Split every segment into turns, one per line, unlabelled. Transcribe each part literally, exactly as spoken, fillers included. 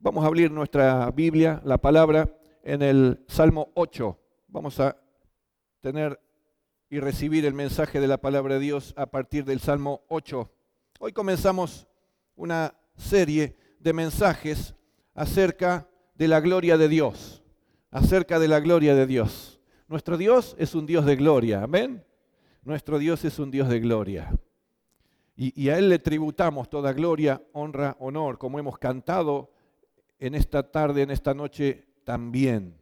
Vamos a abrir nuestra Biblia, la palabra, en el Salmo ocho. Vamos a tener y recibir el mensaje de la palabra de Dios a partir del Salmo ocho. Hoy comenzamos una serie de mensajes acerca de la gloria de Dios, acerca de la gloria de Dios. Nuestro Dios es un Dios de gloria, ¿amén? Nuestro Dios es un Dios de gloria. Y, y a Él le tributamos toda gloria, honra, honor, como hemos cantado en esta tarde, en esta noche también.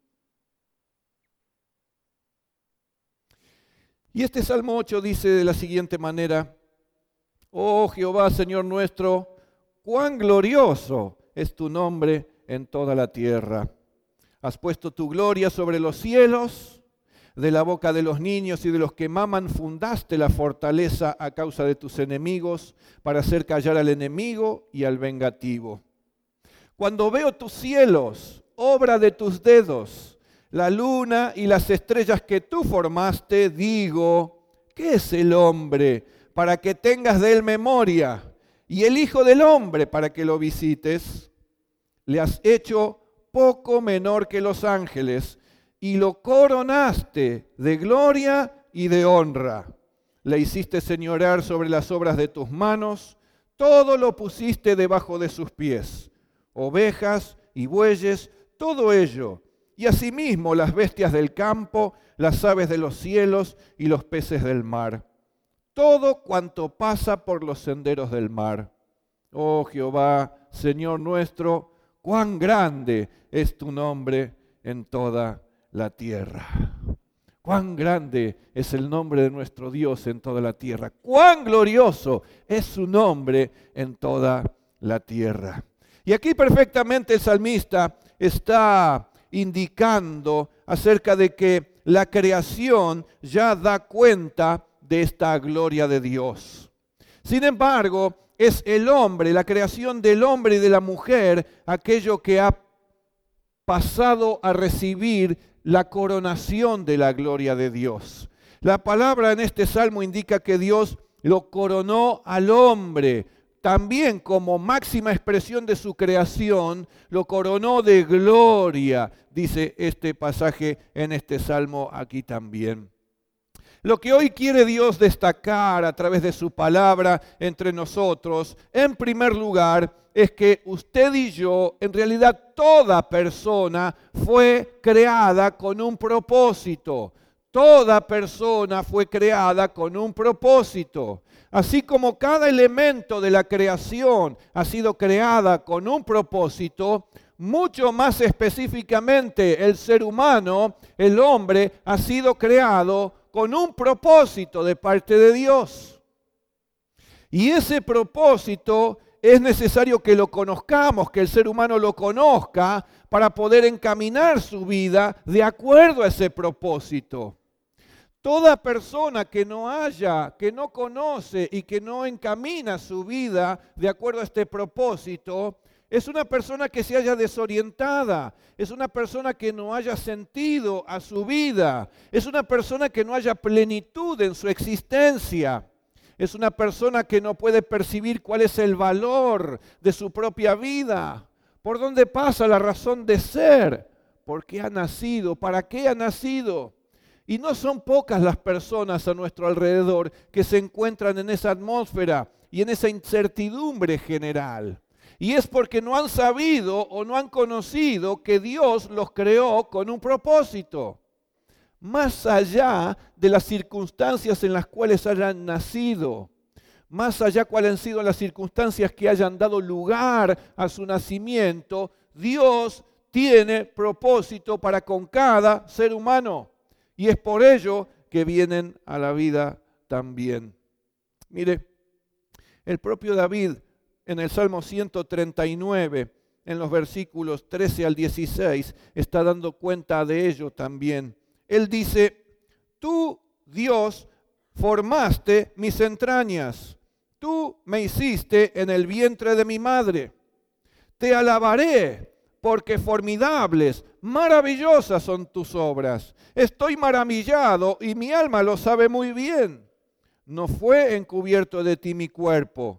Y este Salmo ocho dice de la siguiente manera: Oh Jehová, Señor nuestro, cuán glorioso es tu nombre en toda la tierra. Has puesto tu gloria sobre los cielos, de la boca de los niños y de los que maman fundaste la fortaleza a causa de tus enemigos, para hacer callar al enemigo y al vengativo. Cuando veo tus cielos, obra de tus dedos, la luna y las estrellas que tú formaste, digo, ¿qué es el hombre para que tengas de él memoria? Y el hijo del hombre para que lo visites. Le has hecho poco menor que los ángeles y lo coronaste de gloria y de honra. Le hiciste señorear sobre las obras de tus manos, todo lo pusiste debajo de sus pies. Ovejas y bueyes, todo ello, y asimismo las bestias del campo, las aves de los cielos y los peces del mar. Todo cuanto pasa por los senderos del mar. Oh Jehová, Señor nuestro, cuán grande es tu nombre en toda la tierra. Cuán grande es el nombre de nuestro Dios en toda la tierra. Cuán glorioso es su nombre en toda la tierra. Y aquí perfectamente el salmista está indicando acerca de que la creación ya da cuenta de esta gloria de Dios. Sin embargo, es el hombre, la creación del hombre y de la mujer, aquello que ha pasado a recibir la coronación de la gloria de Dios. La palabra en este salmo indica que Dios lo coronó al hombre. También como máxima expresión de su creación, lo coronó de gloria, dice este pasaje en este salmo aquí también. Lo que hoy quiere Dios destacar a través de su palabra entre nosotros, en primer lugar, es que usted y yo, en realidad toda persona, fue creada con un propósito. Toda persona fue creada con un propósito. Así como cada elemento de la creación ha sido creada con un propósito, mucho más específicamente el ser humano, el hombre, ha sido creado con un propósito de parte de Dios. Y ese propósito es necesario que lo conozcamos, que el ser humano lo conozca para poder encaminar su vida de acuerdo a ese propósito. Toda persona que no haya, que no conoce y que no encamina su vida de acuerdo a este propósito, es una persona que se haya desorientada, es una persona que no haya sentido a su vida, es una persona que no haya plenitud en su existencia, es una persona que no puede percibir cuál es el valor de su propia vida, por dónde pasa la razón de ser, por qué ha nacido, para qué ha nacido. Y no son pocas las personas a nuestro alrededor que se encuentran en esa atmósfera y en esa incertidumbre general. Y es porque no han sabido o no han conocido que Dios los creó con un propósito. Más allá de las circunstancias en las cuales hayan nacido, más allá cuáles han sido las circunstancias que hayan dado lugar a su nacimiento, Dios tiene propósito para con cada ser humano. Y es por ello que vienen a la vida también. Mire, el propio David en el Salmo ciento treinta y nueve, en los versículos trece al dieciséis, está dando cuenta de ello también. Él dice, tú, Dios, formaste mis entrañas, tú me hiciste en el vientre de mi madre. Te alabaré, porque formidables, maravillosas son tus obras. Estoy maravillado y mi alma lo sabe muy bien. No fue encubierto de ti mi cuerpo,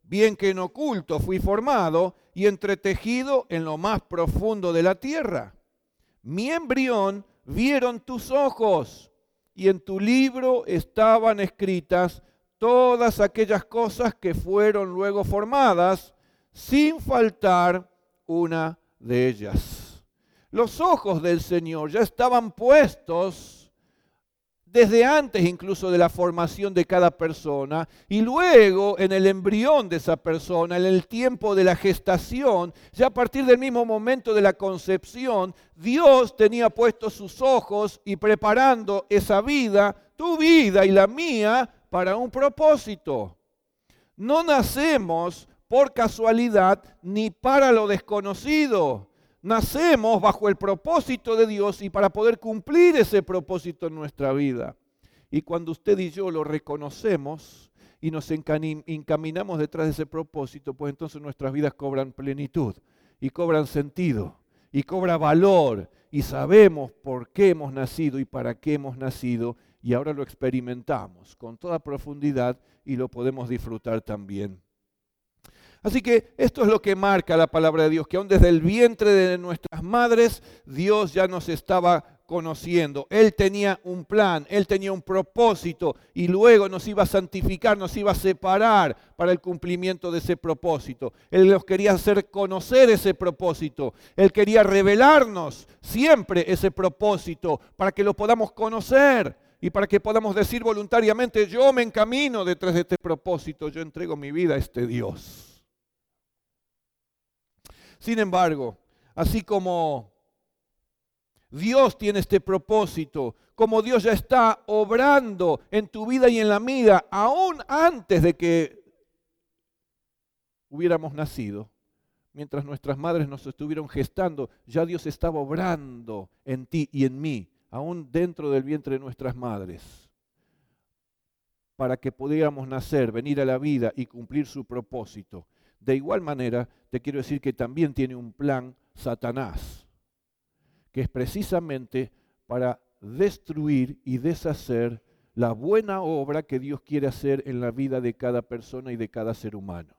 bien que en oculto fui formado y entretejido en lo más profundo de la tierra. Mi embrión vieron tus ojos, y en tu libro estaban escritas todas aquellas cosas que fueron luego formadas, sin faltar una de ellas. Los ojos del Señor ya estaban puestos desde antes incluso de la formación de cada persona, y luego en el embrión de esa persona, en el tiempo de la gestación, ya a partir del mismo momento de la concepción, Dios tenía puestos sus ojos y preparando esa vida, tu vida y la mía, para un propósito. No nacemos por casualidad ni para lo desconocido. Nacemos bajo el propósito de Dios y para poder cumplir ese propósito en nuestra vida. Y cuando usted y yo lo reconocemos y nos encaminamos detrás de ese propósito, pues entonces nuestras vidas cobran plenitud y cobran sentido y cobra valor y sabemos por qué hemos nacido y para qué hemos nacido, y ahora lo experimentamos con toda profundidad y lo podemos disfrutar también. Así que esto es lo que marca la palabra de Dios, que aún desde el vientre de nuestras madres, Dios ya nos estaba conociendo. Él tenía un plan, Él tenía un propósito, y luego nos iba a santificar, nos iba a separar para el cumplimiento de ese propósito. Él nos quería hacer conocer ese propósito. Él quería revelarnos siempre ese propósito para que lo podamos conocer y para que podamos decir voluntariamente: yo me encamino detrás de este propósito, yo entrego mi vida a este Dios. Sin embargo, así como Dios tiene este propósito, como Dios ya está obrando en tu vida y en la mía, aún antes de que hubiéramos nacido, mientras nuestras madres nos estuvieron gestando, ya Dios estaba obrando en ti y en mí, aún dentro del vientre de nuestras madres, para que pudiéramos nacer, venir a la vida y cumplir su propósito. De igual manera, te quiero decir que también tiene un plan Satanás, que es precisamente para destruir y deshacer la buena obra que Dios quiere hacer en la vida de cada persona y de cada ser humano.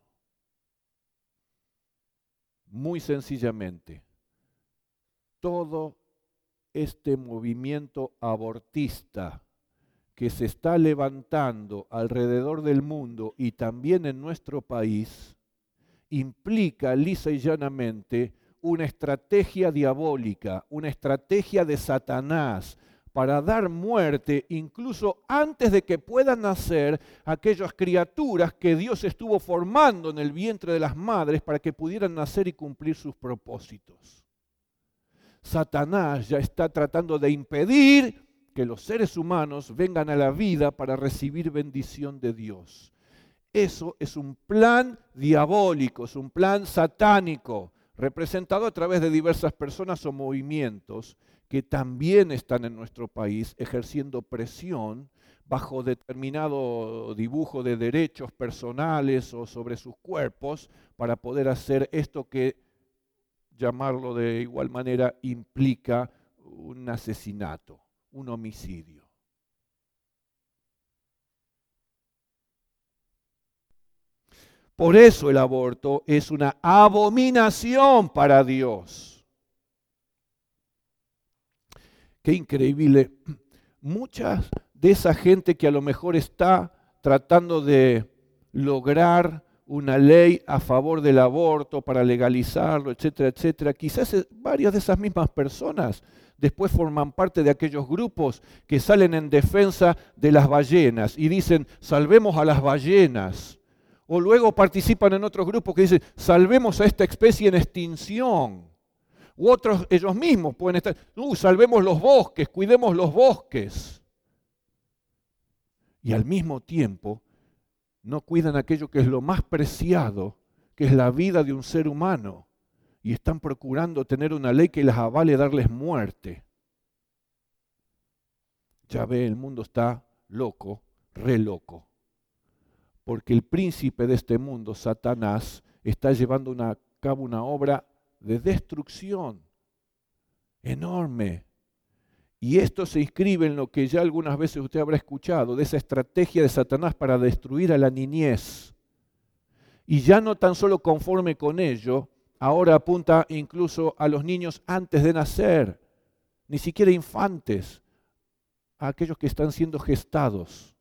Muy sencillamente, todo este movimiento abortista que se está levantando alrededor del mundo y también en nuestro país, implica lisa y llanamente una estrategia diabólica, una estrategia de Satanás para dar muerte incluso antes de que puedan nacer aquellas criaturas que Dios estuvo formando en el vientre de las madres para que pudieran nacer y cumplir sus propósitos. Satanás ya está tratando de impedir que los seres humanos vengan a la vida para recibir bendición de Dios. Eso es un plan diabólico, es un plan satánico, representado a través de diversas personas o movimientos que también están en nuestro país ejerciendo presión bajo determinado dibujo de derechos personales o sobre sus cuerpos para poder hacer esto que, llamarlo de igual manera, implica un asesinato, un homicidio. Por eso el aborto es una abominación para Dios. Qué increíble. Muchas de esa gente que a lo mejor está tratando de lograr una ley a favor del aborto para legalizarlo, etcétera, etcétera, quizás varias de esas mismas personas después forman parte de aquellos grupos que salen en defensa de las ballenas y dicen: salvemos a las ballenas. O luego participan en otros grupos que dicen: salvemos a esta especie en extinción. U otros, ellos mismos pueden estar: uh, salvemos los bosques, cuidemos los bosques. Y al mismo tiempo no cuidan aquello que es lo más preciado, que es la vida de un ser humano. Y están procurando tener una ley que les avale darles muerte. Ya ve, el mundo está loco, re loco. Porque el príncipe de este mundo, Satanás, está llevando una, a cabo una obra de destrucción enorme. Y esto se inscribe en lo que ya algunas veces usted habrá escuchado, de esa estrategia de Satanás para destruir a la niñez. Y ya no tan solo conforme con ello, ahora apunta incluso a los niños antes de nacer, ni siquiera infantes, a aquellos que están siendo gestados.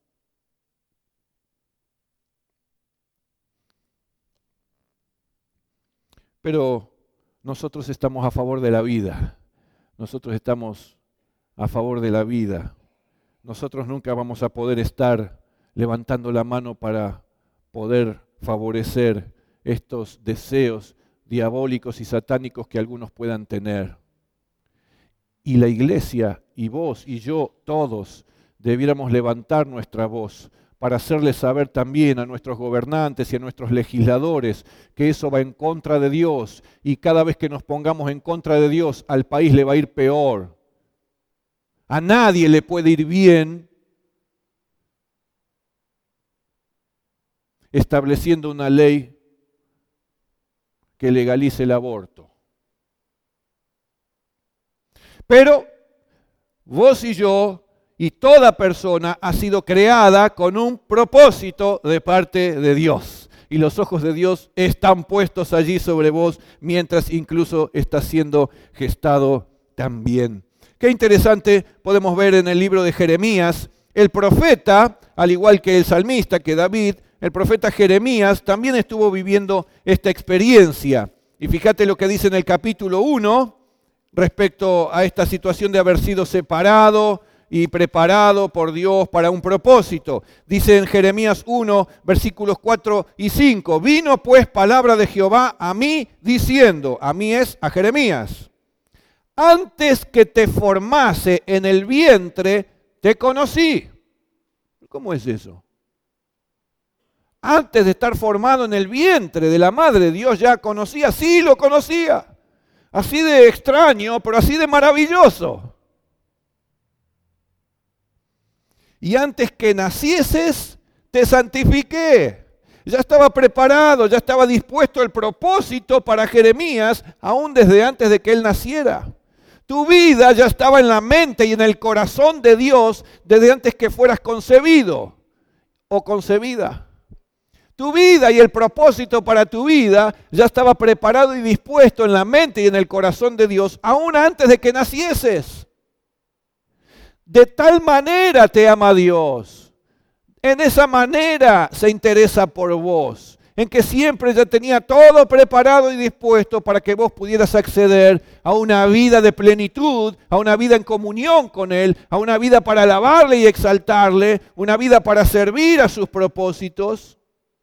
Pero nosotros estamos a favor de la vida. Nosotros estamos a favor de la vida. Nosotros nunca vamos a poder estar levantando la mano para poder favorecer estos deseos diabólicos y satánicos que algunos puedan tener. Y la iglesia, y vos, y yo, todos, debiéramos levantar nuestra voz para hacerles saber también a nuestros gobernantes y a nuestros legisladores que eso va en contra de Dios, y cada vez que nos pongamos en contra de Dios, al país le va a ir peor. A nadie le puede ir bien estableciendo una ley que legalice el aborto. Pero vos y yo y toda persona ha sido creada con un propósito de parte de Dios. Y los ojos de Dios están puestos allí sobre vos mientras incluso estás siendo gestado también. Qué interesante podemos ver en el libro de Jeremías, el profeta, al igual que el salmista, que David, el profeta Jeremías también estuvo viviendo esta experiencia. Y fíjate lo que dice en el capítulo uno respecto a esta situación de haber sido separado y preparado por Dios para un propósito. Dice en Jeremías uno, versículos cuatro y cinco, vino pues palabra de Jehová a mí diciendo, a mí es a Jeremías, antes que te formase en el vientre, te conocí. ¿Cómo es eso? Antes de estar formado en el vientre de la madre, Dios ya conocía, sí lo conocía. Así de extraño, pero así de maravilloso. Y antes que nacieses, te santifiqué. Ya estaba preparado, ya estaba dispuesto el propósito para Jeremías, aún desde antes de que él naciera. Tu vida ya estaba en la mente y en el corazón de Dios desde antes que fueras concebido o concebida. Tu vida y el propósito para tu vida ya estaba preparado y dispuesto en la mente y en el corazón de Dios, aún antes de que nacieses. De tal manera te ama Dios. En esa manera se interesa por vos. En que siempre ya tenía todo preparado y dispuesto para que vos pudieras acceder a una vida de plenitud, a una vida en comunión con Él, a una vida para alabarle y exaltarle, una vida para servir a sus propósitos.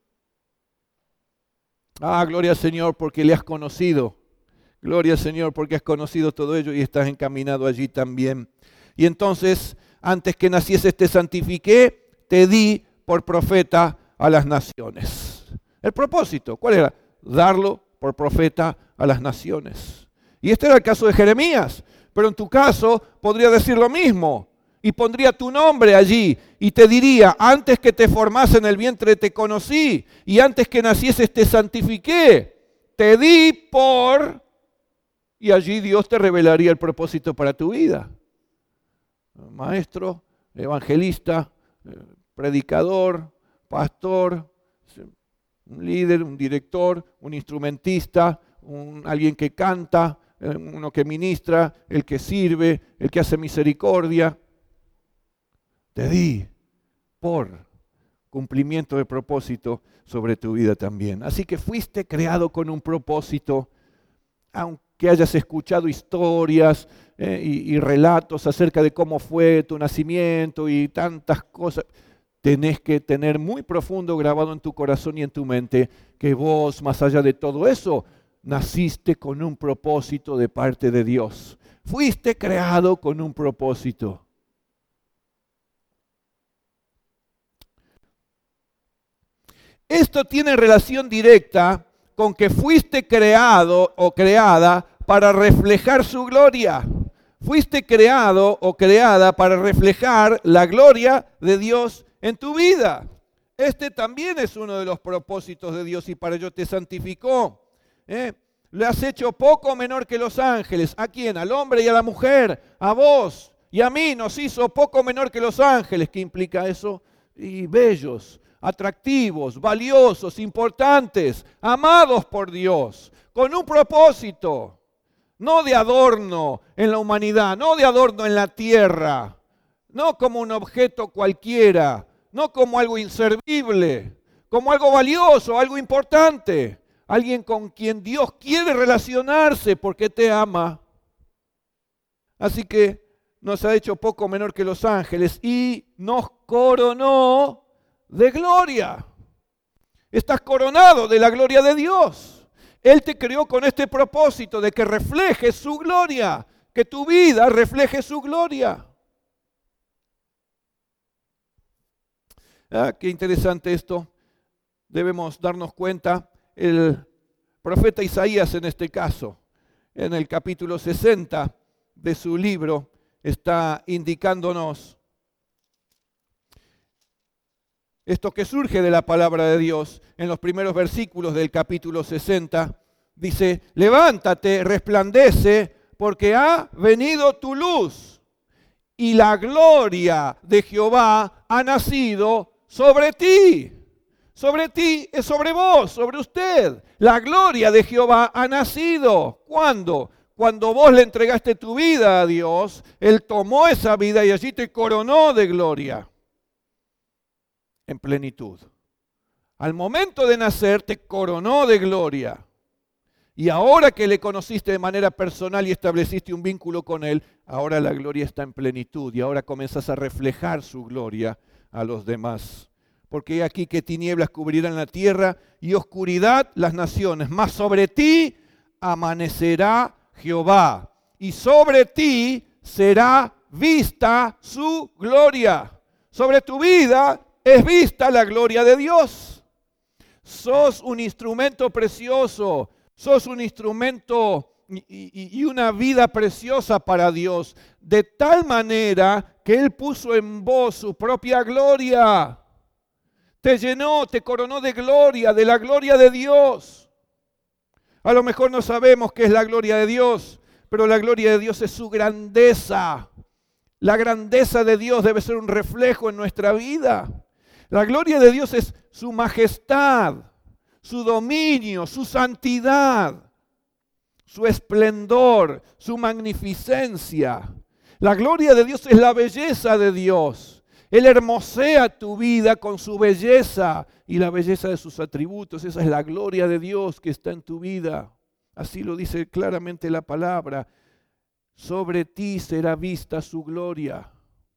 Ah, gloria al Señor porque le has conocido. Gloria al Señor porque has conocido todo ello y estás encaminado allí también. Y entonces, antes que nacieses te santifiqué, te di por profeta a las naciones. El propósito, ¿cuál era? Darlo por profeta a las naciones. Y este era el caso de Jeremías, pero en tu caso podría decir lo mismo. Y pondría tu nombre allí y te diría, antes que te formase en el vientre te conocí y antes que nacieses te santifiqué, te di por... Y allí Dios te revelaría el propósito para tu vida. Maestro, evangelista, predicador, pastor, un líder, un director, un instrumentista, un, alguien que canta, uno que ministra, el que sirve, el que hace misericordia. Te di por cumplimiento de propósito sobre tu vida también. Así que fuiste creado con un propósito, aunque hayas escuchado historias eh, y, y relatos acerca de cómo fue tu nacimiento y tantas cosas. Tenés que tener muy profundo grabado en tu corazón y en tu mente que vos, más allá de todo eso, naciste con un propósito de parte de Dios. Fuiste creado con un propósito. Esto tiene relación directa con que fuiste creado o creada para reflejar su gloria. Fuiste creado o creada para reflejar la gloria de Dios en tu vida. Este también es uno de los propósitos de Dios y para ello te santificó. ¿Eh? Le has hecho poco menor que los ángeles. ¿A quién? Al hombre y a la mujer. A vos y a mí nos hizo poco menor que los ángeles. ¿Qué implica eso? Y bellos. atractivos, valiosos, importantes, amados por Dios, con un propósito, no de adorno en la humanidad, no de adorno en la tierra, no como un objeto cualquiera, no como algo inservible, como algo valioso, algo importante, alguien con quien Dios quiere relacionarse porque te ama. Así que nos ha hecho poco menor que los ángeles y nos coronó de gloria. Estás coronado de la gloria de Dios. Él te creó con este propósito de que reflejes su gloria, que tu vida refleje su gloria. Ah, qué interesante esto. Debemos darnos cuenta, el profeta Isaías en este caso, en el capítulo sesenta de su libro, está indicándonos esto que surge de la palabra de Dios. En los primeros versículos del capítulo sesenta dice: levántate, resplandece, porque ha venido tu luz y la gloria de Jehová ha nacido sobre ti. Sobre ti es sobre vos, sobre usted. La gloria de Jehová ha nacido. ¿Cuándo? Cuando vos le entregaste tu vida a Dios, Él tomó esa vida y allí te coronó de gloria en plenitud. Al momento de nacer te coronó de gloria. Y ahora que le conociste de manera personal y estableciste un vínculo con Él, ahora la gloria está en plenitud y ahora comenzás a reflejar su gloria a los demás. Porque he aquí que tinieblas cubrirán la tierra y oscuridad las naciones, mas sobre ti amanecerá Jehová y sobre ti será vista su gloria. Sobre tu vida es vista la gloria de Dios. Sos un instrumento precioso, sos un instrumento y, y, y una vida preciosa para Dios, de tal manera que Él puso en vos su propia gloria. Te llenó, te coronó de gloria, de la gloria de Dios. A lo mejor no sabemos qué es la gloria de Dios, pero la gloria de Dios es su grandeza. La grandeza de Dios debe ser un reflejo en nuestra vida. La gloria de Dios es su majestad, su dominio, su santidad, su esplendor, su magnificencia. La gloria de Dios es la belleza de Dios. Él hermosea tu vida con su belleza y la belleza de sus atributos. Esa es la gloria de Dios que está en tu vida. Así lo dice claramente la palabra. Sobre ti será vista su gloria.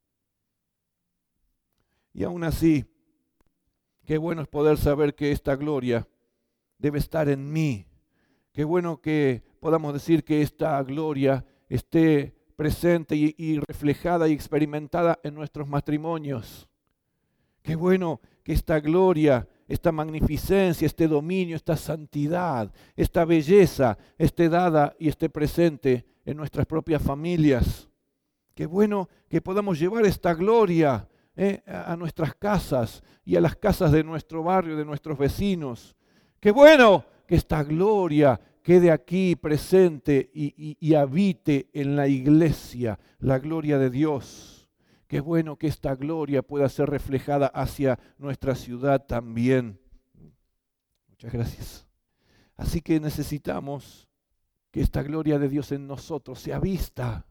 Y aún así, qué bueno es poder saber que esta gloria debe estar en mí. Qué bueno que podamos decir que esta gloria esté presente y, y reflejada y experimentada en nuestros matrimonios. Qué bueno que esta gloria, esta magnificencia, este dominio, esta santidad, esta belleza esté dada y esté presente en nuestras propias familias. Qué bueno que podamos llevar esta gloria eh, a nuestras casas y a las casas de nuestro barrio, de nuestros vecinos. Qué bueno que esta gloria quede aquí presente y, y, y habite en la iglesia, la gloria de Dios. Qué bueno que esta gloria pueda ser reflejada hacia nuestra ciudad también. Muchas gracias. Así que necesitamos que esta gloria de Dios en nosotros sea vista,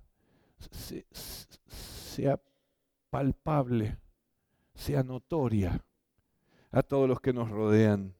sea palpable, sea notoria a todos los que nos rodean.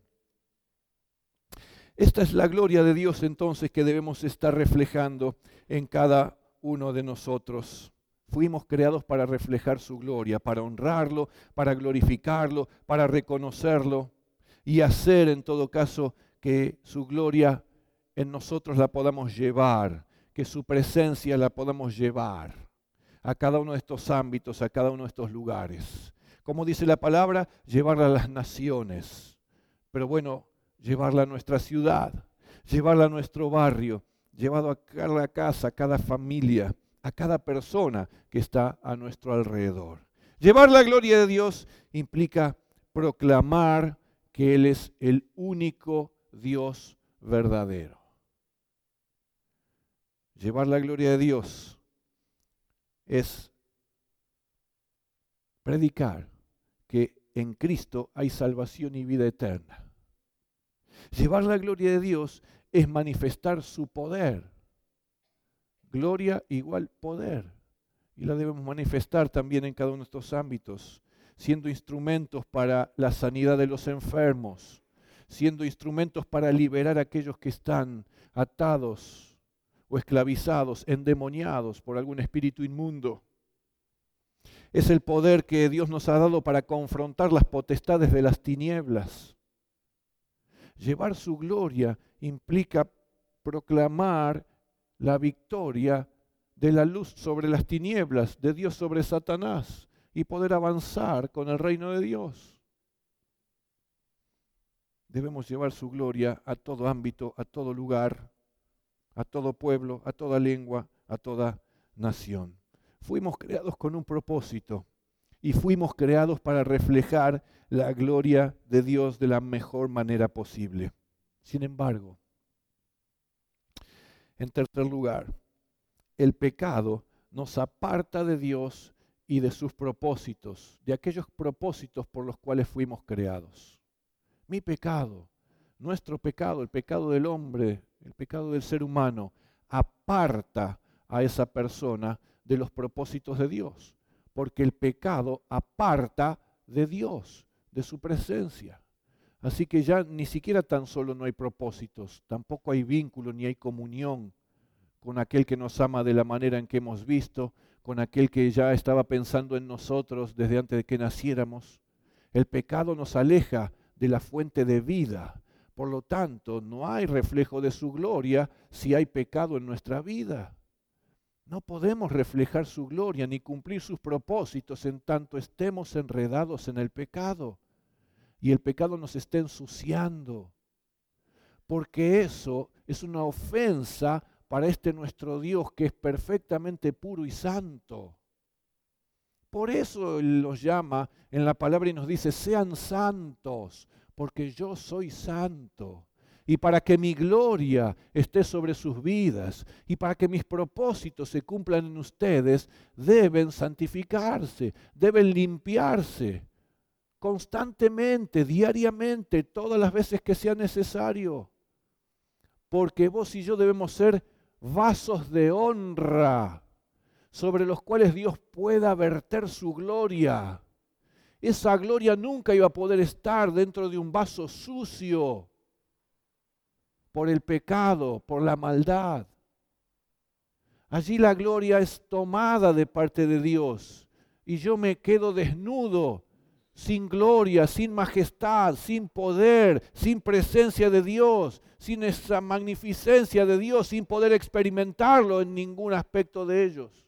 Esta es la gloria de Dios entonces que debemos estar reflejando en cada uno de nosotros. Fuimos creados para reflejar su gloria, para honrarlo, para glorificarlo, para reconocerlo y hacer en todo caso que su gloria en nosotros la podamos llevar, que su presencia la podamos llevar a cada uno de estos ámbitos, a cada uno de estos lugares. Como dice la palabra, llevarla a las naciones. Pero bueno, llevarla a nuestra ciudad, llevarla a nuestro barrio, llevarla a cada casa, a cada familia, a cada persona que está a nuestro alrededor. Llevar la gloria de Dios implica proclamar que Él es el único Dios verdadero. Llevar la gloria de Dios es predicar que en Cristo hay salvación y vida eterna. Llevar la gloria de Dios es manifestar su poder. Gloria igual poder. Y la debemos manifestar también en cada uno de estos ámbitos, siendo instrumentos para la sanidad de los enfermos, siendo instrumentos para liberar a aquellos que están atados o esclavizados, endemoniados por algún espíritu inmundo. Es el poder que Dios nos ha dado para confrontar las potestades de las tinieblas. Llevar su gloria implica proclamar la victoria de la luz sobre las tinieblas, de Dios sobre Satanás, y poder avanzar con el reino de Dios. Debemos llevar su gloria a todo ámbito, a todo lugar, a todo pueblo, a toda lengua, a toda nación. Fuimos creados con un propósito y fuimos creados para reflejar la gloria de Dios de la mejor manera posible. Sin embargo, en tercer lugar, el pecado nos aparta de Dios y de sus propósitos, de aquellos propósitos por los cuales fuimos creados. Mi pecado, nuestro pecado, el pecado del hombre, el pecado del ser humano, aparta a esa persona de los propósitos de Dios, porque el pecado aparta de Dios, de su presencia. Así que ya ni siquiera tan solo no hay propósitos, tampoco hay vínculo ni hay comunión con aquel que nos ama de la manera en que hemos visto, con aquel que ya estaba pensando en nosotros desde antes de que naciéramos. El pecado nos aleja de la fuente de vida. Por lo tanto, no hay reflejo de su gloria si hay pecado en nuestra vida. No podemos reflejar su gloria ni cumplir sus propósitos en tanto estemos enredados en el pecado y el pecado nos esté ensuciando, porque eso es una ofensa para este nuestro Dios que es perfectamente puro y santo. Por eso Él los llama en la palabra y nos dice, sean santos, porque yo soy santo. Y para que mi gloria esté sobre sus vidas y para que mis propósitos se cumplan en ustedes, deben santificarse, deben limpiarse constantemente, diariamente, todas las veces que sea necesario. Porque vos y yo debemos ser vasos de honra sobre los cuales Dios pueda verter su gloria. Esa gloria nunca iba a poder estar dentro de un vaso sucio por el pecado, por la maldad. Allí la gloria es tomada de parte de Dios y yo me quedo desnudo, sin gloria, sin majestad, sin poder, sin presencia de Dios, sin esa magnificencia de Dios, sin poder experimentarlo en ningún aspecto de ellos.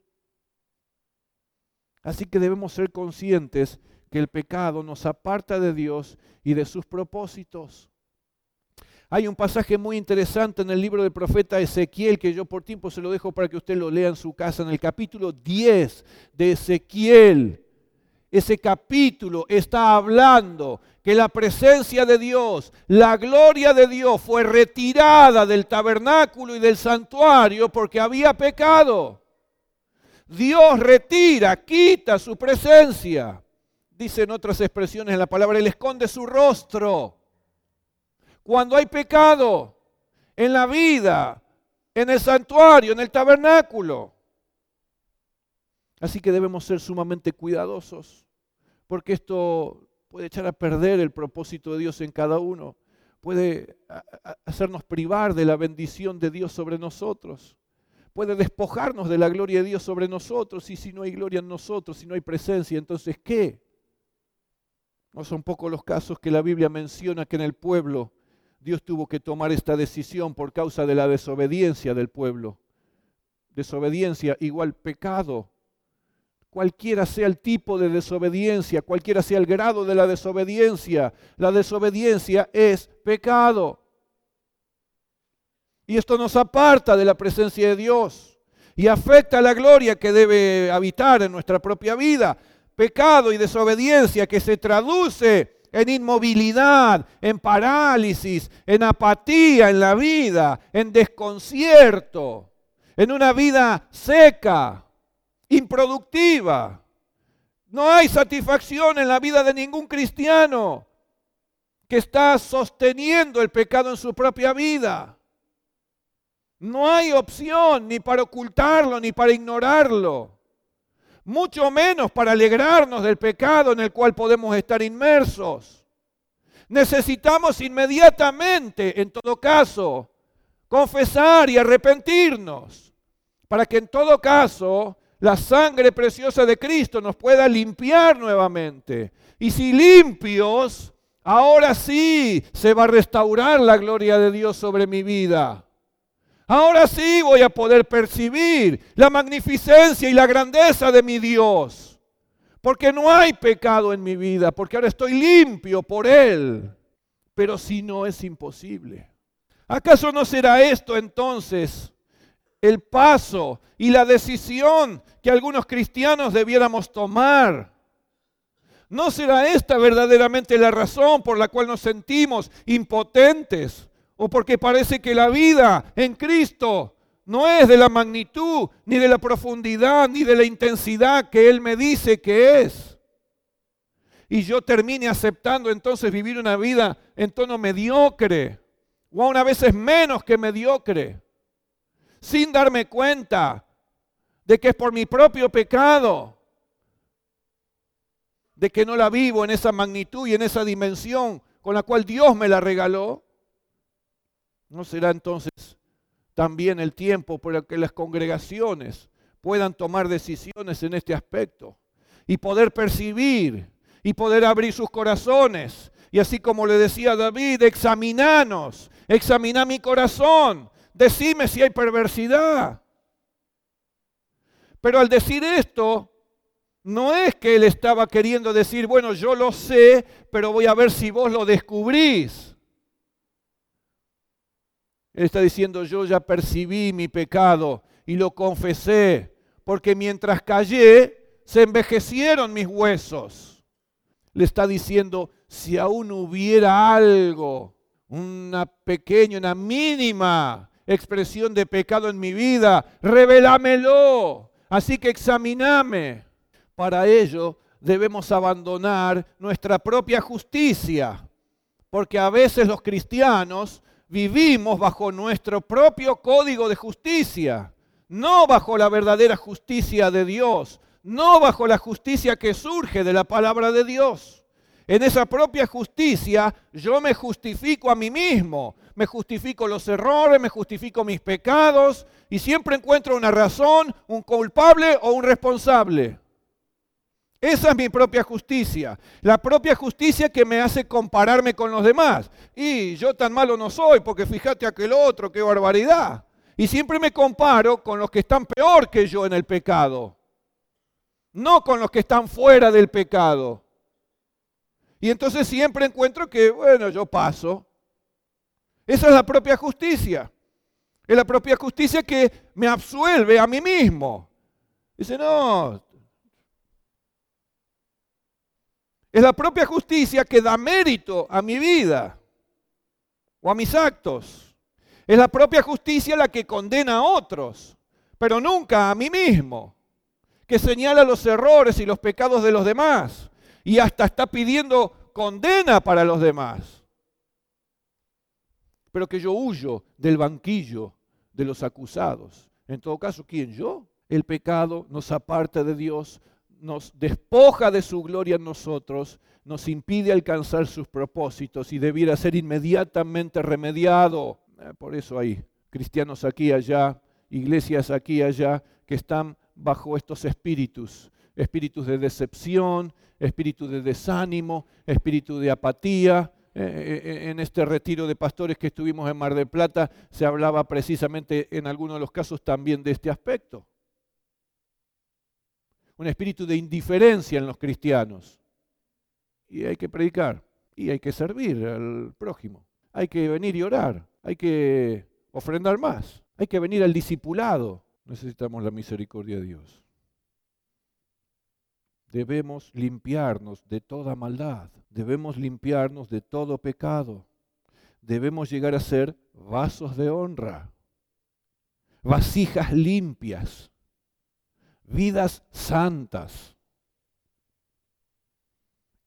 Así que debemos ser conscientes que el pecado nos aparta de Dios y de sus propósitos. Hay un pasaje muy interesante en el libro del profeta Ezequiel, que yo por tiempo se lo dejo para que usted lo lea en su casa, en el capítulo diez de Ezequiel. Ese capítulo está hablando que la presencia de Dios, la gloria de Dios fue retirada del tabernáculo y del santuario porque había pecado. Dios retira, quita su presencia. Dicen otras expresiones en la palabra, Él esconde su rostro. Cuando hay pecado en la vida, en el santuario, en el tabernáculo. Así que debemos ser sumamente cuidadosos, porque esto puede echar a perder el propósito de Dios en cada uno. Puede hacernos privar de la bendición de Dios sobre nosotros. Puede despojarnos de la gloria de Dios sobre nosotros. Y si no hay gloria en nosotros, si no hay presencia, entonces ¿qué? No son pocos los casos que la Biblia menciona que en el pueblo Dios tuvo que tomar esta decisión por causa de la desobediencia del pueblo. Desobediencia igual pecado. Cualquiera sea el tipo de desobediencia, cualquiera sea el grado de la desobediencia, la desobediencia es pecado. Y esto nos aparta de la presencia de Dios y afecta a la gloria que debe habitar en nuestra propia vida. Pecado y desobediencia que se traduce en inmovilidad, en parálisis, en apatía en la vida, en desconcierto, en una vida seca, improductiva, No hay satisfacción en la vida de ningún cristiano que está sosteniendo el pecado en su propia vida. No hay opción ni para ocultarlo ni para ignorarlo, mucho menos para alegrarnos del pecado en el cual podemos estar inmersos. Necesitamos inmediatamente, en todo caso, confesar y arrepentirnos, para que en todo caso la sangre preciosa de Cristo nos pueda limpiar nuevamente. Y si limpios, ahora sí se va a restaurar la gloria de Dios sobre mi vida. Ahora sí voy a poder percibir la magnificencia y la grandeza de mi Dios. Porque no hay pecado en mi vida, porque ahora estoy limpio por Él. Pero si no, es imposible. ¿Acaso no será esto entonces el paso y la decisión que algunos cristianos debiéramos tomar? ¿No será esta verdaderamente la razón por la cual nos sentimos impotentes? ¿O porque parece que la vida en Cristo no es de la magnitud, ni de la profundidad, ni de la intensidad que Él me dice que es? Y yo termine aceptando entonces vivir una vida en tono mediocre, o aún a veces menos que mediocre, sin darme cuenta de que es por mi propio pecado, de que no la vivo en esa magnitud y en esa dimensión con la cual Dios me la regaló. ¿No será entonces también el tiempo para que las congregaciones puedan tomar decisiones en este aspecto y poder percibir y poder abrir sus corazones? Y así como le decía David, examinanos, examina mi corazón, decime si hay perversidad. Pero al decir esto, no es que él estaba queriendo decir, bueno, yo lo sé, pero voy a ver si vos lo descubrís. Él está diciendo, yo ya percibí mi pecado y lo confesé, porque mientras callé, se envejecieron mis huesos. Le está diciendo, si aún hubiera algo, una pequeña, una mínima expresión de pecado en mi vida, revélamelo. Así que examiname. Para ello debemos abandonar nuestra propia justicia, porque a veces los cristianos vivimos bajo nuestro propio código de justicia, no bajo la verdadera justicia de Dios, no bajo la justicia que surge de la palabra de Dios. En esa propia justicia yo me justifico a mí mismo, me justifico los errores, me justifico mis pecados y siempre encuentro una razón, un culpable o un responsable. Esa es mi propia justicia, la propia justicia que me hace compararme con los demás. Y yo tan malo no soy, porque fíjate aquel otro, qué barbaridad. Y siempre me comparo con los que están peor que yo en el pecado, no con los que están fuera del pecado. Y entonces siempre encuentro que, bueno, yo paso. Esa es la propia justicia. Es la propia justicia que me absuelve a mí mismo. Dice, no... Es la propia justicia que da mérito a mi vida o a mis actos. Es la propia justicia la que condena a otros, pero nunca a mí mismo, que señala los errores y los pecados de los demás y hasta está pidiendo condena para los demás. Pero que yo huyo del banquillo de los acusados. En todo caso, ¿quién? ¿Yo? El pecado nos aparta de Dios, nos despoja de su gloria en nosotros, nos impide alcanzar sus propósitos y debiera ser inmediatamente remediado. Eh, por eso hay cristianos aquí y allá, iglesias aquí y allá, que están bajo estos espíritus, espíritus de decepción, espíritu de desánimo, espíritu de apatía. Eh, en este retiro de pastores que estuvimos en Mar del Plata, se hablaba precisamente en algunos de los casos también de este aspecto. Un espíritu de indiferencia en los cristianos. Y hay que predicar, y hay que servir al prójimo. Hay que venir y orar, hay que ofrendar más, hay que venir al discipulado. Necesitamos la misericordia de Dios. Debemos limpiarnos de toda maldad, debemos limpiarnos de todo pecado. Debemos llegar a ser vasos de honra, vasijas limpias, vidas santas.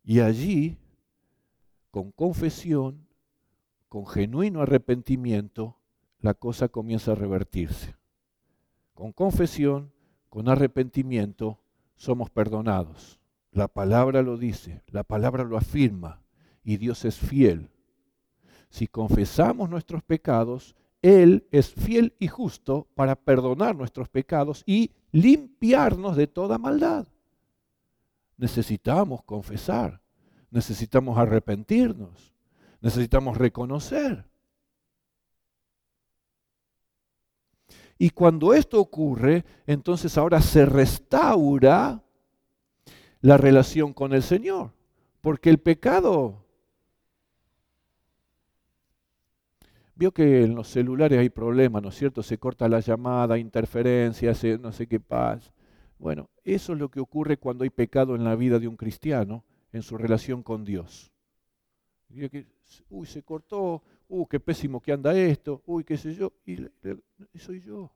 Y allí, con confesión, con genuino arrepentimiento, la cosa comienza a revertirse. Con confesión, con arrepentimiento, somos perdonados. La palabra lo dice, la palabra lo afirma, y Dios es fiel. Si confesamos nuestros pecados, Él es fiel y justo para perdonar nuestros pecados y limpiarnos de toda maldad. Necesitamos confesar, necesitamos arrepentirnos, necesitamos reconocer. Y cuando esto ocurre, entonces ahora se restaura la relación con el Señor, porque el pecado... Vio que en los celulares hay problemas, ¿no es cierto? Se corta la llamada, interferencias, no sé qué pasa. Bueno, eso es lo que ocurre cuando hay pecado en la vida de un cristiano, en su relación con Dios. Uy, se cortó, uy, qué pésimo que anda esto, uy, qué sé yo, y soy yo.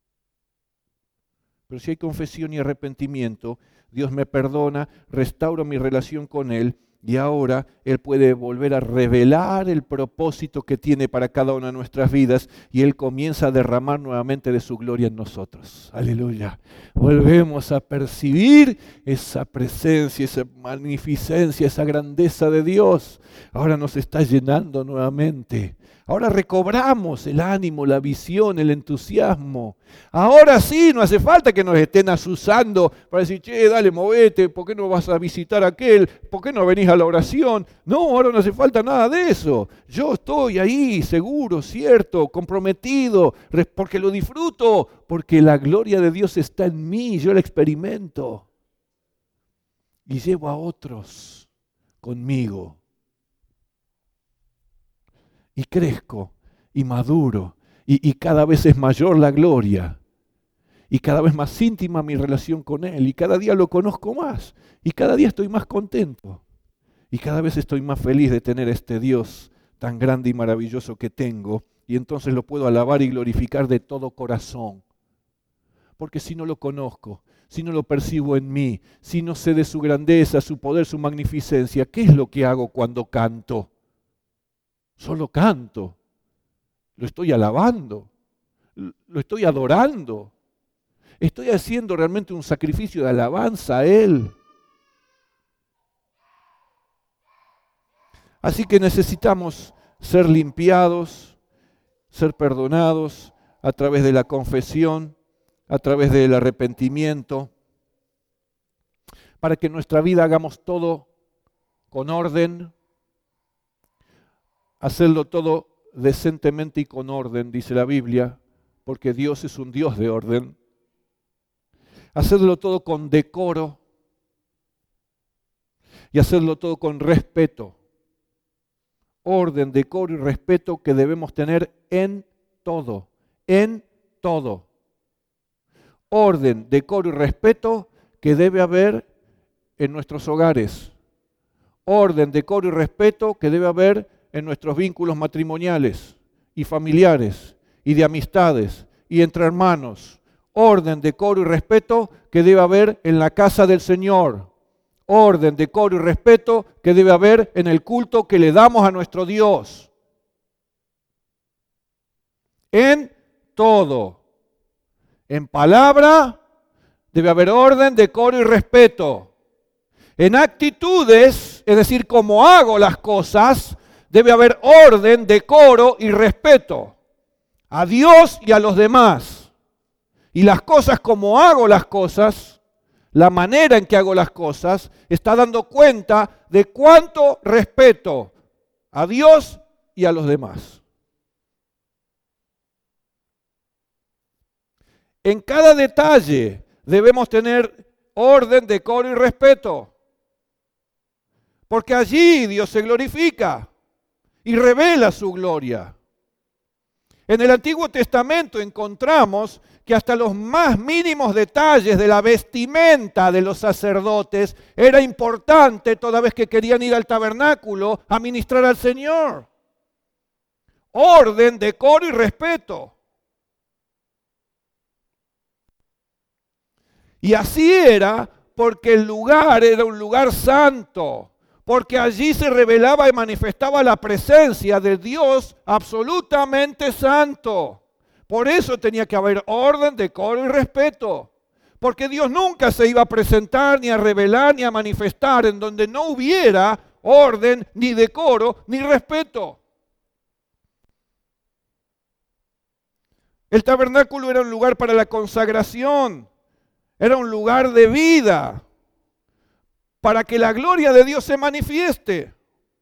Pero si hay confesión y arrepentimiento, Dios me perdona, restauro mi relación con Él, y ahora Él puede volver a revelar el propósito que tiene para cada una de nuestras vidas y Él comienza a derramar nuevamente de su gloria en nosotros. Aleluya. Volvemos a percibir esa presencia, esa magnificencia, esa grandeza de Dios. Ahora nos está llenando nuevamente. Ahora recobramos el ánimo, la visión, el entusiasmo. Ahora sí, no hace falta que nos estén asusando para decir, che, dale, movete, ¿por qué no vas a visitar a aquel? ¿Por qué no venís a la oración? No, ahora no hace falta nada de eso. Yo estoy ahí, seguro, cierto, comprometido, porque lo disfruto, porque la gloria de Dios está en mí, yo la experimento. Y llevo a otros conmigo. Y crezco, y maduro, y, y cada vez es mayor la gloria, y cada vez más íntima mi relación con Él, y cada día lo conozco más, y cada día estoy más contento, y cada vez estoy más feliz de tener este Dios tan grande y maravilloso que tengo, y entonces lo puedo alabar y glorificar de todo corazón. Porque si no lo conozco, si no lo percibo en mí, si no sé de su grandeza, su poder, su magnificencia, ¿qué es lo que hago cuando canto? Solo canto, lo estoy alabando, lo estoy adorando, estoy haciendo realmente un sacrificio de alabanza a Él. Así que necesitamos ser limpiados, ser perdonados a través de la confesión, a través del arrepentimiento, para que en nuestra vida hagamos todo con orden, hacerlo todo decentemente y con orden, dice la Biblia, porque Dios es un Dios de orden. Hacerlo todo con decoro y hacerlo todo con respeto. Orden, decoro y respeto que debemos tener en todo, en todo. Orden, decoro y respeto que debe haber en nuestros hogares. Orden, decoro y respeto que debe haber en nuestros vínculos matrimoniales y familiares y de amistades y entre hermanos. Orden, decoro y respeto que debe haber en la casa del Señor. Orden, decoro y respeto que debe haber en el culto que le damos a nuestro Dios. En todo. En palabra debe haber orden, decoro y respeto. En actitudes, es decir, cómo hago las cosas, debe haber orden, decoro y respeto a Dios y a los demás. Y las cosas como hago las cosas, la manera en que hago las cosas, está dando cuenta de cuánto respeto a Dios y a los demás. En cada detalle debemos tener orden, decoro y respeto, porque allí Dios se glorifica y revela su gloria. En el Antiguo Testamento encontramos que hasta los más mínimos detalles de la vestimenta de los sacerdotes era importante toda vez que querían ir al tabernáculo a ministrar al Señor. Orden, decoro y respeto. Y así era porque el lugar era un lugar santo. porque allí se revelaba y manifestaba la presencia de Dios absolutamente santo. Por eso tenía que haber orden, decoro y respeto, porque Dios nunca se iba a presentar, ni a revelar, ni a manifestar en donde no hubiera orden, ni decoro, ni respeto. El tabernáculo era un lugar para la consagración, era un lugar de vida, para que la gloria de Dios se manifieste.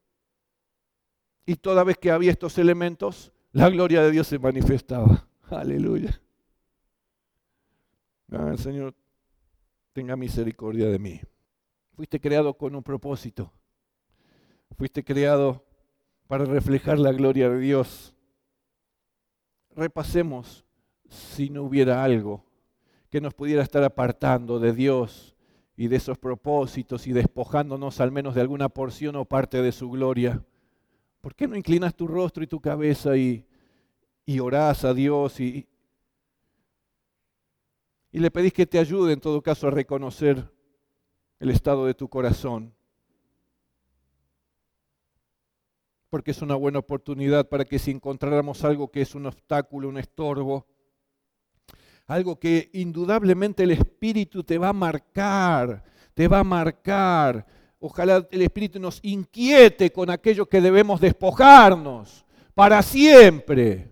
Y toda vez que había estos elementos, la gloria de Dios se manifestaba. Aleluya. Ah, el Señor tenga misericordia de mí. Fuiste creado con un propósito. Fuiste creado para reflejar la gloria de Dios. Repasemos si no hubiera algo que nos pudiera estar apartando de Dios y de esos propósitos y despojándonos al menos de alguna porción o parte de su gloria. ¿Por qué no inclinas tu rostro y tu cabeza y, y orás a Dios y, y le pedís que te ayude en todo caso a reconocer el estado de tu corazón? Porque es una buena oportunidad para que si encontráramos algo que es un obstáculo, un estorbo, algo que indudablemente el Espíritu te va a marcar, te va a marcar. Ojalá el Espíritu nos inquiete con aquello que debemos despojarnos para siempre.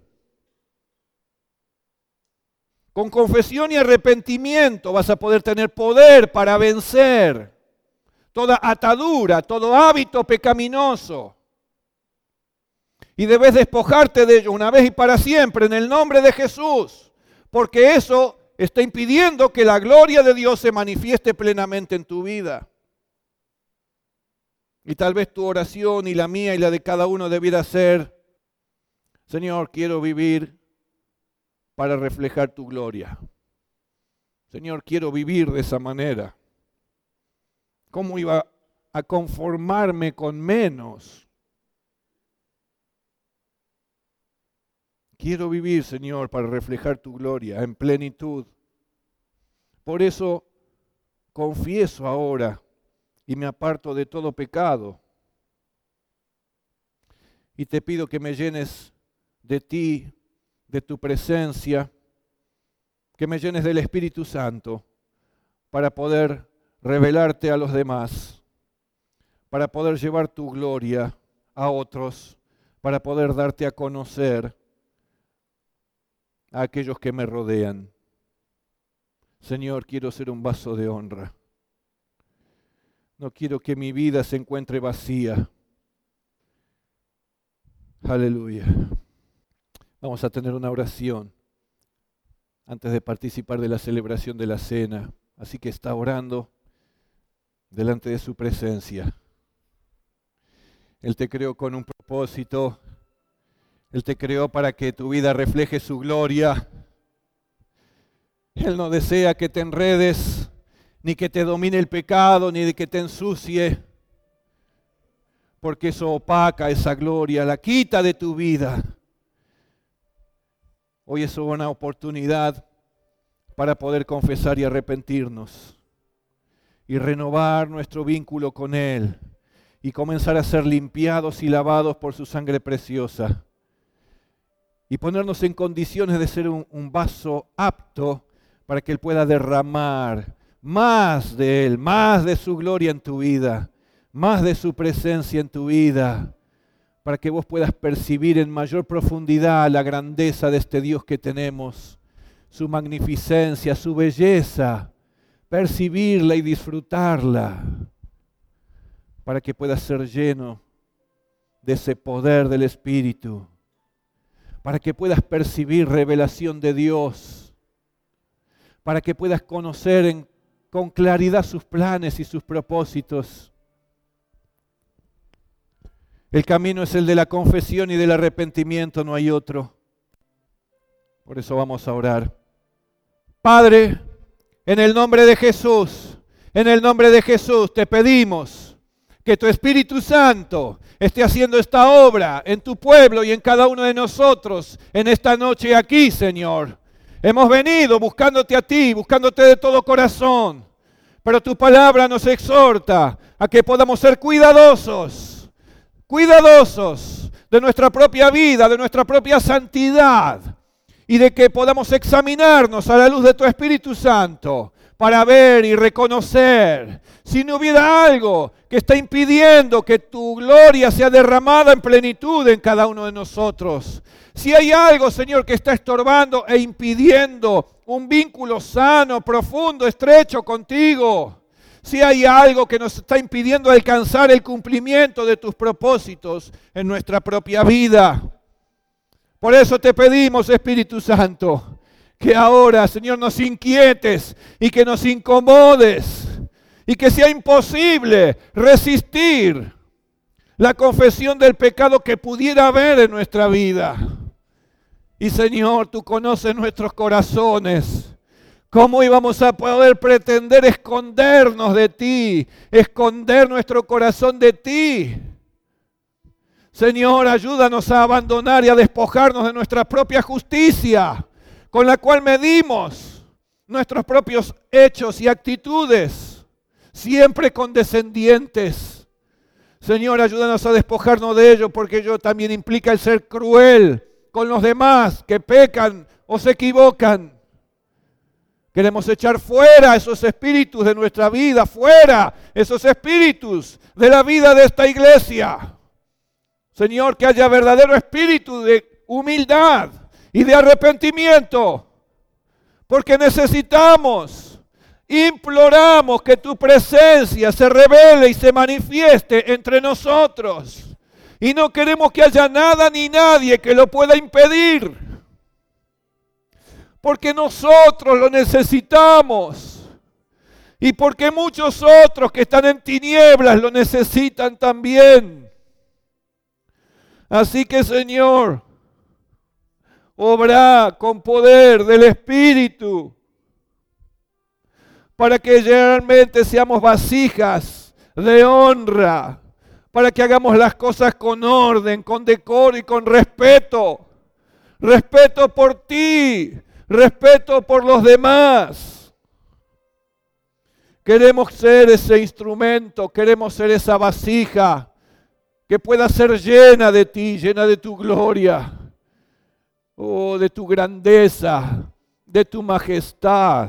Con confesión y arrepentimiento vas a poder tener poder para vencer toda atadura, todo hábito pecaminoso. Y debes despojarte de ello una vez y para siempre en el nombre de Jesús, porque eso está impidiendo que la gloria de Dios se manifieste plenamente en tu vida. Y tal vez tu oración y la mía y la de cada uno debiera ser: Señor, quiero vivir para reflejar tu gloria. Señor, quiero vivir de esa manera. ¿Cómo iba a conformarme con menos? Quiero vivir, Señor, para reflejar tu gloria en plenitud. Por eso confieso ahora y me aparto de todo pecado. Y te pido que me llenes de ti, de tu presencia, que me llenes del Espíritu Santo para poder revelarte a los demás, para poder llevar tu gloria a otros, para poder darte a conocer a aquellos que me rodean. Señor, quiero ser un vaso de honra. No quiero que mi vida se encuentre vacía. Aleluya. Vamos a tener una oración antes de participar de la celebración de la cena. Así que está orando delante de su presencia. Él te creó con un propósito. Él te creó para que tu vida refleje su gloria. Él no desea que te enredes, ni que te domine el pecado, ni de que te ensucie, porque eso opaca esa gloria, la quita de tu vida. Hoy es una oportunidad para poder confesar y arrepentirnos y renovar nuestro vínculo con Él y comenzar a ser limpiados y lavados por su sangre preciosa. Y ponernos en condiciones de ser un, un vaso apto para que Él pueda derramar más de Él, más de su gloria en tu vida, más de su presencia en tu vida, para que vos puedas percibir en mayor profundidad la grandeza de este Dios que tenemos, su magnificencia, su belleza, percibirla y disfrutarla, para que puedas ser lleno de ese poder del Espíritu, para que puedas percibir revelación de Dios, para que puedas conocer en, con claridad sus planes y sus propósitos. El camino es el de la confesión y del arrepentimiento, no hay otro. Por eso vamos a orar. Padre, en el nombre de Jesús, en el nombre de Jesús te pedimos que tu Espíritu Santo esté haciendo esta obra en tu pueblo y en cada uno de nosotros en esta noche aquí, Señor. Hemos venido buscándote a ti, buscándote de todo corazón, Pero tu palabra nos exhorta a que podamos ser cuidadosos, cuidadosos de nuestra propia vida, de nuestra propia santidad, y de que podamos examinarnos a la luz de tu Espíritu Santo para ver y reconocer si no hubiera algo que está impidiendo que tu gloria sea derramada en plenitud en cada uno de nosotros. Si hay algo, Señor, que está estorbando e impidiendo un vínculo sano, profundo, estrecho contigo. Si hay algo que nos está impidiendo alcanzar el cumplimiento de tus propósitos en nuestra propia vida. Por eso te pedimos, Espíritu Santo, que ahora, Señor, nos inquietes y que nos incomodes y que sea imposible resistir la confesión del pecado que pudiera haber en nuestra vida. Y Señor, tú conoces nuestros corazones. ¿Cómo íbamos a poder pretender escondernos de ti, esconder nuestro corazón de ti? Señor, ayúdanos a abandonar y a despojarnos de nuestra propia justicia, con la cual medimos nuestros propios hechos y actitudes, siempre condescendientes. Señor, ayúdanos a despojarnos de ello, porque ello también implica el ser cruel con los demás que pecan o se equivocan. Queremos echar fuera esos espíritus de nuestra vida, fuera esos espíritus de la vida de esta iglesia. Señor, que haya verdadero espíritu de humildad y de arrepentimiento, porque necesitamos, imploramos que tu presencia se revele y se manifieste entre nosotros. Y no queremos que haya nada ni nadie que lo pueda impedir, porque nosotros lo necesitamos y porque muchos otros que están en tinieblas lo necesitan también. Así que, Señor, obra con poder del Espíritu para que realmente seamos vasijas de honra, para que hagamos las cosas con orden, con decoro y con respeto. Respeto por ti, respeto por los demás. Queremos ser ese instrumento, queremos ser esa vasija que pueda ser llena de ti, llena de tu gloria, oh, de tu grandeza, de tu majestad.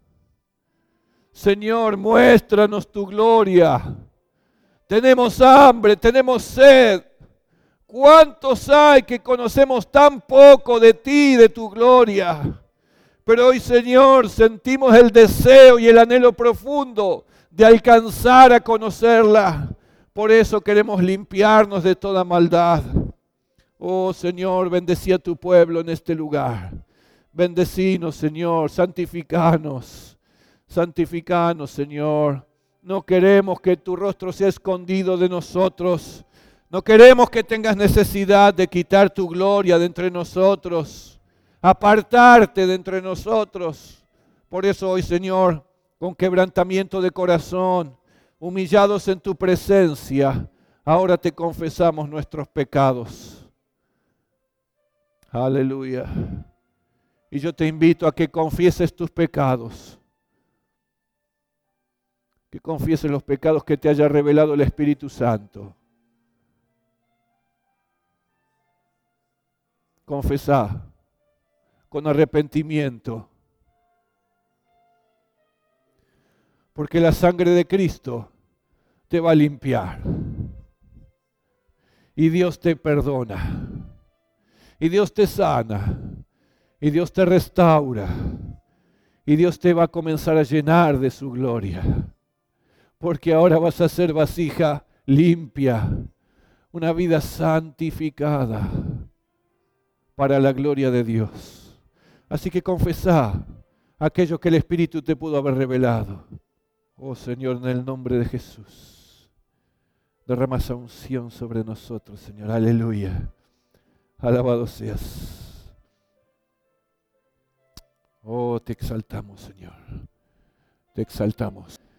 Señor, muéstranos tu gloria. Tenemos hambre, tenemos sed. ¿Cuántos hay que conocemos tan poco de ti, de tu gloria? Pero hoy, Señor, sentimos el deseo y el anhelo profundo de alcanzar a conocerla. Por eso queremos limpiarnos de toda maldad. Oh, Señor, bendecí a tu pueblo en este lugar. Bendecinos, Señor, santificanos. Santificanos, Señor. No queremos que tu rostro sea escondido de nosotros. No queremos que tengas necesidad de quitar tu gloria de entre nosotros, apartarte de entre nosotros. Por eso hoy, Señor, con quebrantamiento de corazón, humillados en tu presencia, ahora te confesamos nuestros pecados. Aleluya. Y yo te invito a que confieses tus pecados. Que confieses los pecados que te haya revelado el Espíritu Santo. Confesá con arrepentimiento. Porque la sangre de Cristo te va a limpiar. Y Dios te perdona. Y Dios te sana. Y Dios te restaura. Y Dios te va a comenzar a llenar de su gloria. Porque ahora vas a ser vasija limpia. Una vida santificada para la gloria de Dios. Así que confesá aquello que el Espíritu te pudo haber revelado. Oh Señor, en el nombre de Jesús, derrama esa unción sobre nosotros, Señor. Aleluya. Alabado seas. Oh, te exaltamos, Señor. Te exaltamos.